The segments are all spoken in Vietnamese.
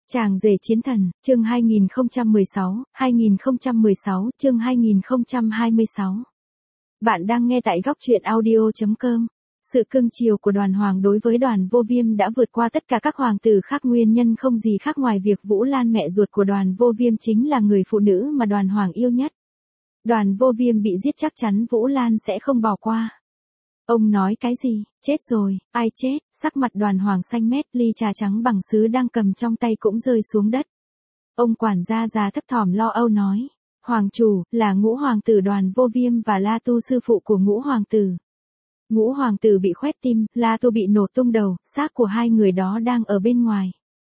Chàng rể chiến thần, chương 2016, chương 2026. Bạn đang nghe tại góc truyện audio.com. Sự cưng chiều của Đoàn Hoàng đối với Đoàn Vô Viêm đã vượt qua tất cả các hoàng tử khác, nguyên nhân không gì khác ngoài việc Vũ Lan mẹ ruột của Đoàn Vô Viêm chính là người phụ nữ mà Đoàn Hoàng yêu nhất. Đoàn Vô Viêm bị giết chắc chắn Vũ Lan sẽ không bỏ qua. Ông nói cái gì? Chết rồi, ai chết? Sắc mặt Đoàn Hoàng xanh mét, ly trà trắng bằng sứ đang cầm trong tay cũng rơi xuống đất. Ông quản gia già thấp thỏm lo âu nói. Hoàng chủ, là Ngũ Hoàng tử Đoàn Vô Viêm và La Tu sư phụ của Ngũ Hoàng tử. Ngũ Hoàng tử bị khoét tim, La Tu bị nổ tung đầu, xác của hai người đó đang ở bên ngoài.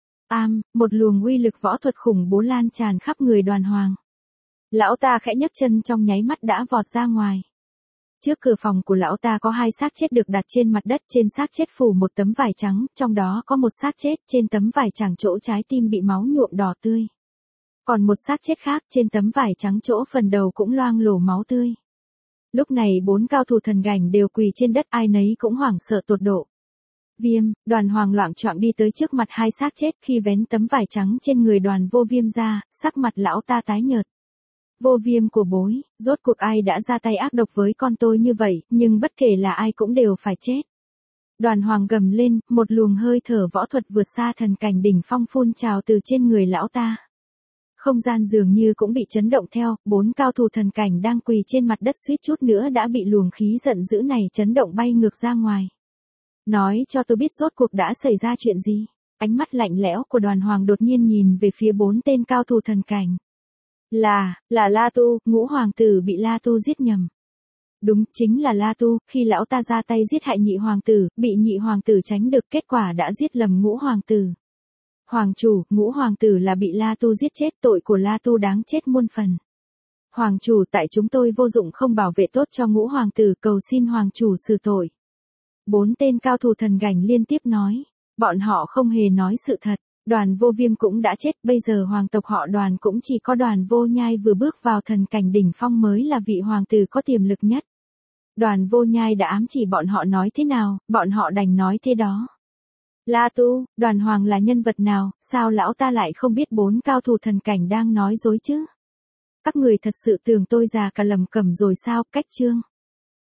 Một luồng uy lực võ thuật khủng bố lan tràn khắp người Đoàn Hoàng. Lão ta khẽ nhấc chân, trong nháy mắt đã vọt ra ngoài. Trước cửa phòng của lão ta có hai xác chết được đặt trên mặt đất, trên xác chết phủ một tấm vải trắng, trong đó có một xác chết, trên tấm vải trắng chỗ trái tim bị máu nhuộm đỏ tươi. Còn một xác chết khác, trên tấm vải trắng chỗ phần đầu cũng loang lổ máu tươi. Lúc này bốn cao thủ thần cảnh đều quỳ trên đất, ai nấy cũng hoảng sợ tột độ. Viêm, Đoàn Hoàng loạng choạng đi tới trước mặt hai xác chết, khi vén tấm vải trắng trên người Đoàn Vô Viêm ra, sắc mặt lão ta tái nhợt. Vô Viêm của bối, rốt cuộc ai đã ra tay ác độc với con tôi như vậy, nhưng bất kể là ai cũng đều phải chết. Đoàn Hoàng gầm lên, một luồng hơi thở võ thuật vượt xa thần cảnh đỉnh phong phun trào từ trên người lão ta. Không gian dường như cũng bị chấn động theo, bốn cao thủ thần cảnh đang quỳ trên mặt đất suýt chút nữa đã bị luồng khí giận dữ này chấn động bay ngược ra ngoài. Nói cho tôi biết rốt cuộc đã xảy ra chuyện gì? Ánh mắt lạnh lẽo của Đoàn Hoàng đột nhiên nhìn về phía bốn tên cao thủ thần cảnh. Là La Tu, Ngũ Hoàng tử bị La Tu giết nhầm. Đúng, chính là La Tu, khi lão ta ra tay giết hại nhị hoàng tử, bị nhị hoàng tử tránh được, kết quả đã giết lầm Ngũ Hoàng tử. Hoàng chủ, Ngũ Hoàng tử là bị La Tu giết chết, tội của La Tu đáng chết muôn phần. Hoàng chủ, tại chúng tôi vô dụng không bảo vệ tốt cho Ngũ Hoàng tử, cầu xin Hoàng chủ xử tội. Bốn tên cao thủ thần cảnh liên tiếp nói, bọn họ không hề nói sự thật. Đoàn Vô Viêm cũng đã chết, bây giờ hoàng tộc họ Đoàn cũng chỉ có Đoàn Vô Nhai vừa bước vào thần cảnh đỉnh phong mới là vị hoàng tử có tiềm lực nhất. Đoàn Vô Nhai đã ám chỉ bọn họ nói thế nào, bọn họ đành nói thế đó. La Tu, Đoàn Hoàng là nhân vật nào, sao lão ta lại không biết bốn cao thủ thần cảnh đang nói dối chứ? Các người thật sự tưởng tôi già cả lầm cẩm rồi sao? Cách chương.